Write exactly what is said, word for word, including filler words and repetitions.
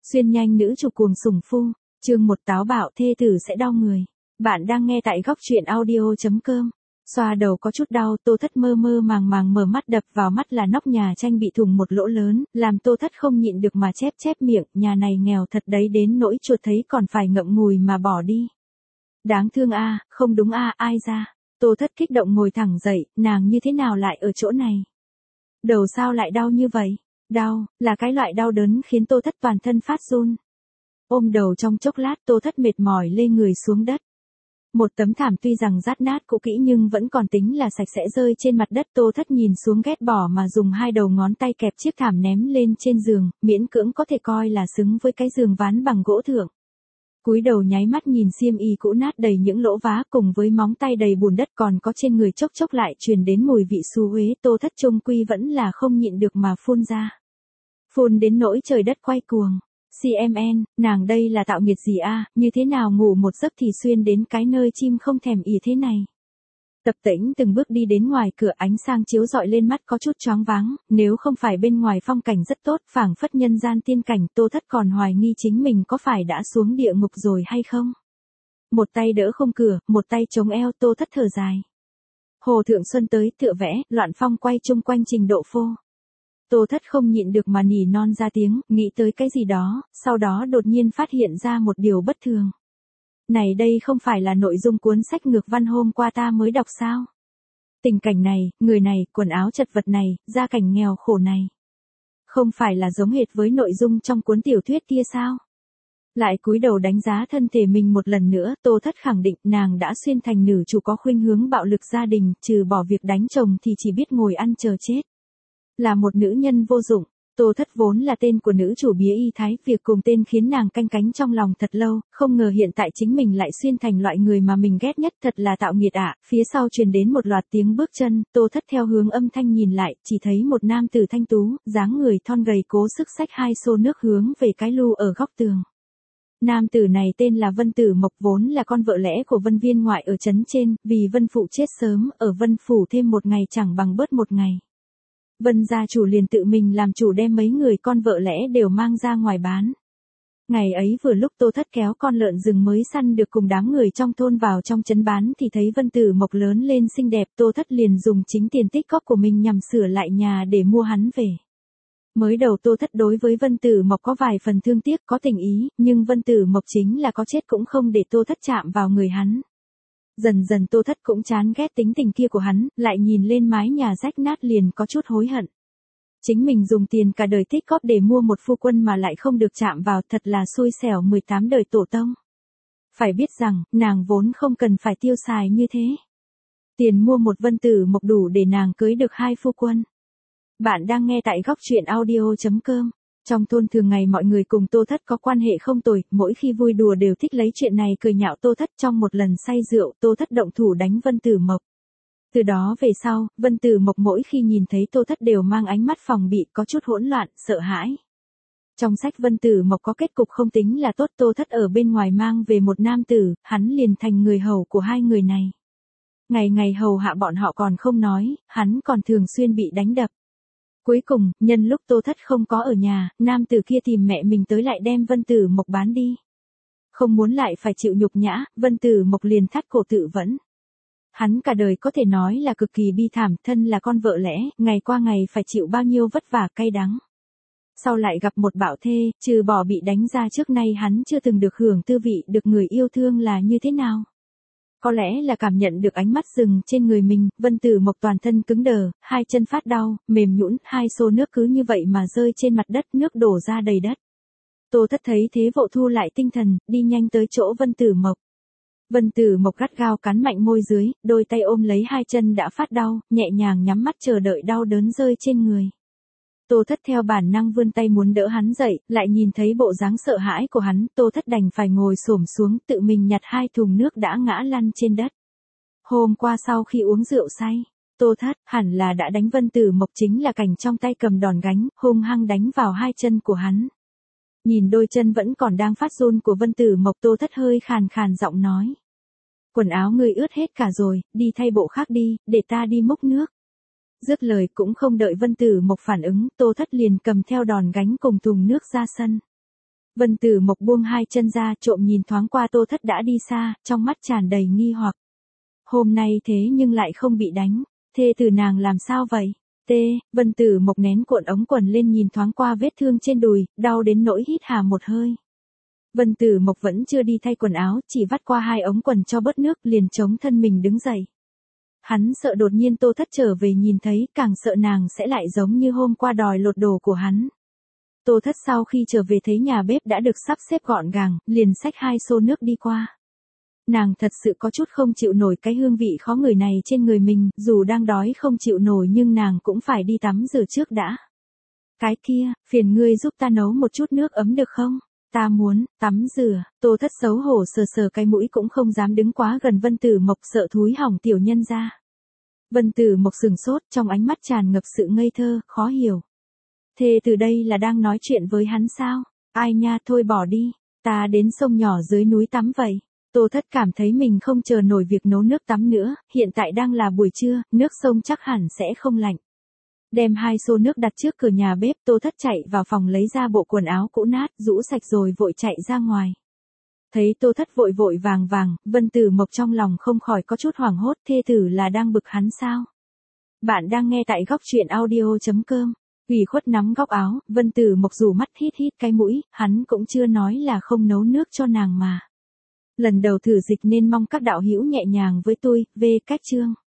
Xuyên nhanh nữ chủ cuồng sủng phu, chương một táo bạo thê tử sẽ đau người. Bạn đang nghe tại góc truyện audio chấm com. Xoa đầu có chút đau, Tô Thất mơ mơ màng màng mở mắt, đập vào mắt là nóc nhà tranh bị thủng một lỗ lớn, làm Tô Thất không nhịn được mà chép chép miệng, nhà này nghèo thật đấy, đến nỗi chuột thấy còn phải ngậm ngùi mà bỏ đi. Đáng thương a, không đúng a, ai ra. Tô Thất kích động ngồi thẳng dậy, nàng như thế nào lại ở chỗ này? Đầu sao lại đau như vậy? Đau, là cái loại đau đớn khiến Tô Thất toàn thân phát run. Ôm đầu trong chốc lát, Tô Thất mệt mỏi lê người xuống đất. Một tấm thảm tuy rằng rách nát cũ kỹ nhưng vẫn còn tính là sạch sẽ rơi trên mặt đất. Tô Thất nhìn xuống ghét bỏ mà dùng hai đầu ngón tay kẹp chiếc thảm ném lên trên giường, miễn cưỡng có thể coi là xứng với cái giường ván bằng gỗ thượng. Cúi đầu nháy mắt nhìn xiêm y cũ nát đầy những lỗ vá cùng với móng tay đầy bùn đất còn có trên người, chốc chốc lại truyền đến mùi vị xú uế. Tô Thất chung quy vẫn là không nhịn được mà phun ra. Phun đến nỗi trời đất quay cuồng. xê em en, nàng đây là tạo nghiệt gì a, như thế nào ngủ một giấc thì xuyên đến cái nơi chim không thèm ỉa thế này. Tập Tĩnh từng bước đi đến ngoài cửa, ánh sáng chiếu rọi lên mắt có chút choáng váng, nếu không phải bên ngoài phong cảnh rất tốt, phảng phất nhân gian tiên cảnh, Tô Thất còn hoài nghi chính mình có phải đã xuống địa ngục rồi hay không. Một tay đỡ khung cửa, một tay chống eo, Tô Thất thở dài. Hồ Thượng Xuân tới tựa vẽ, loạn phong quay chung quanh trình độ phô. Tô Thất không nhịn được mà nỉ non ra tiếng, nghĩ tới cái gì đó, sau đó đột nhiên phát hiện ra một điều bất thường. Này đây không phải là nội dung cuốn sách ngược văn hôm qua ta mới đọc sao? Tình cảnh này, người này, quần áo chật vật này, gia cảnh nghèo khổ này. Không phải là giống hệt với nội dung trong cuốn tiểu thuyết kia sao? Lại cúi đầu đánh giá thân thể mình một lần nữa, Tô Thất khẳng định nàng đã xuyên thành nữ chủ có khuynh hướng bạo lực gia đình, trừ bỏ việc đánh chồng thì chỉ biết ngồi ăn chờ chết. Là một nữ nhân vô dụng. Tô Thất vốn là tên của nữ chủ bía y thái, việc cùng tên khiến nàng canh cánh trong lòng thật lâu, không ngờ hiện tại chính mình lại xuyên thành loại người mà mình ghét nhất, thật là tạo nghiệt ạ. Phía sau truyền đến một loạt tiếng bước chân, Tô Thất theo hướng âm thanh nhìn lại, chỉ thấy một nam tử thanh tú, dáng người thon gầy cố sức xách hai xô nước hướng về cái lu ở góc tường. Nam tử này tên là Vân Tử Mộc, vốn là con vợ lẽ của Vân Viên ngoại ở trấn trên, vì Vân phụ chết sớm, ở Vân phủ thêm một ngày chẳng bằng bớt một ngày. Vân gia chủ liền tự mình làm chủ đem mấy người con vợ lẽ đều mang ra ngoài bán. Ngày ấy vừa lúc Tô Thất kéo con lợn rừng mới săn được cùng đám người trong thôn vào trong trấn bán thì thấy Vân Tử Mộc lớn lên xinh đẹp, Tô Thất liền dùng chính tiền tích góp của mình nhằm sửa lại nhà để mua hắn về. Mới đầu Tô Thất đối với Vân Tử Mộc có vài phần thương tiếc, có tình ý, nhưng Vân Tử Mộc chính là có chết cũng không để Tô Thất chạm vào người hắn. Dần dần Tô Thất cũng chán ghét tính tình kia của hắn, lại nhìn lên mái nhà rách nát liền có chút hối hận. Chính mình dùng tiền cả đời tích góp để mua một phu quân mà lại không được chạm vào, thật là xui xẻo mười tám đời tổ tông. Phải biết rằng, nàng vốn không cần phải tiêu xài như thế. Tiền mua một Vân Tử Mộc đủ để nàng cưới được hai phu quân. Bạn đang nghe tại góc truyện audio chấm com. Trong thôn thường ngày mọi người cùng Tô Thất có quan hệ không tồi, mỗi khi vui đùa đều thích lấy chuyện này cười nhạo Tô Thất. Trong một lần say rượu, Tô Thất động thủ đánh Vân Tử Mộc. Từ đó về sau, Vân Tử Mộc mỗi khi nhìn thấy Tô Thất đều mang ánh mắt phòng bị, có chút hỗn loạn, sợ hãi. Trong sách Vân Tử Mộc có kết cục không tính là tốt, Tô Thất ở bên ngoài mang về một nam tử, hắn liền thành người hầu của hai người này. Ngày ngày hầu hạ bọn họ còn không nói, hắn còn thường xuyên bị đánh đập. Cuối cùng, nhân lúc Tô Thất không có ở nhà, nam tử kia tìm mẹ mình tới lại đem Vân Tử Mộc bán đi. Không muốn lại phải chịu nhục nhã, Vân Tử Mộc liền thắt cổ tự vẫn. Hắn cả đời có thể nói là cực kỳ bi thảm, thân là con vợ lẽ, ngày qua ngày phải chịu bao nhiêu vất vả cay đắng. Sau lại gặp một bạo thê, trừ bỏ bị đánh ra trước nay hắn chưa từng được hưởng tư vị được người yêu thương là như thế nào. Có lẽ là cảm nhận được ánh mắt rừng trên người mình, Vân Tử Mộc toàn thân cứng đờ, hai chân phát đau, mềm nhũn, hai xô nước cứ như vậy mà rơi trên mặt đất, nước đổ ra đầy đất. Tô Thất thấy thế vội thu lại tinh thần, đi nhanh tới chỗ Vân Tử Mộc. Vân Tử Mộc gắt gao cắn mạnh môi dưới, đôi tay ôm lấy hai chân đã phát đau, nhẹ nhàng nhắm mắt chờ đợi đau đớn rơi trên người. Tô Thất theo bản năng vươn tay muốn đỡ hắn dậy, lại nhìn thấy bộ dáng sợ hãi của hắn, Tô Thất đành phải ngồi xổm xuống, tự mình nhặt hai thùng nước đã ngã lăn trên đất. Hôm qua sau khi uống rượu say, Tô Thất hẳn là đã đánh Vân Tử Mộc, chính là cảnh trong tay cầm đòn gánh, hung hăng đánh vào hai chân của hắn. Nhìn đôi chân vẫn còn đang phát run của Vân Tử Mộc, Tô Thất hơi khàn khàn giọng nói: "Quần áo ngươi ướt hết cả rồi, đi thay bộ khác đi, để ta đi múc nước." Dứt lời cũng không đợi Vân Tử Mộc phản ứng, Tô Thất liền cầm theo đòn gánh cùng thùng nước ra sân. Vân Tử Mộc buông hai chân ra trộm nhìn thoáng qua Tô Thất đã đi xa, trong mắt tràn đầy nghi hoặc. Hôm nay thế nhưng lại không bị đánh, thê tử nàng làm sao vậy? T, Vân Tử Mộc nén cuộn ống quần lên nhìn thoáng qua vết thương trên đùi, đau đến nỗi hít hà một hơi. Vân Tử Mộc vẫn chưa đi thay quần áo, chỉ vắt qua hai ống quần cho bớt nước liền chống thân mình đứng dậy. Hắn sợ đột nhiên Tô Thất trở về nhìn thấy, càng sợ nàng sẽ lại giống như hôm qua đòi lột đồ của hắn. Tô Thất sau khi trở về thấy nhà bếp đã được sắp xếp gọn gàng, liền xách hai xô nước đi qua. Nàng thật sự có chút không chịu nổi cái hương vị khó ngửi này trên người mình, dù đang đói không chịu nổi nhưng nàng cũng phải đi tắm rửa trước đã. Cái kia, phiền ngươi giúp ta nấu một chút nước ấm được không? Ta muốn, tắm rửa. Tô Thất xấu hổ sờ sờ cái mũi cũng không dám đứng quá gần Vân Tử Mộc sợ thúi hỏng tiểu nhân ra. Vân Tử Mộc sừng sốt, trong ánh mắt tràn ngập sự ngây thơ, khó hiểu. Thế từ đây là đang nói chuyện với hắn sao? Ai nha, thôi bỏ đi, ta đến sông nhỏ dưới núi tắm vậy. Tô Thất cảm thấy mình không chờ nổi việc nấu nước tắm nữa, hiện tại đang là buổi trưa, nước sông chắc hẳn sẽ không lạnh. Đem hai xô nước đặt trước cửa nhà bếp, Tô Thất chạy vào phòng lấy ra bộ quần áo cũ nát, rũ sạch rồi vội chạy ra ngoài. Thấy Tô Thất vội vội vàng vàng, Vân Tử Mộc trong lòng không khỏi có chút hoảng hốt, thê tử là đang bực hắn sao? Bạn đang nghe tại góc truyện audio chấm com. Ủy khuất nắm góc áo, Vân Tử Mộc rủ mắt hít hít cái mũi, hắn cũng chưa nói là không nấu nước cho nàng mà. Lần đầu thử dịch nên mong các đạo hữu nhẹ nhàng với tôi, về cách chương.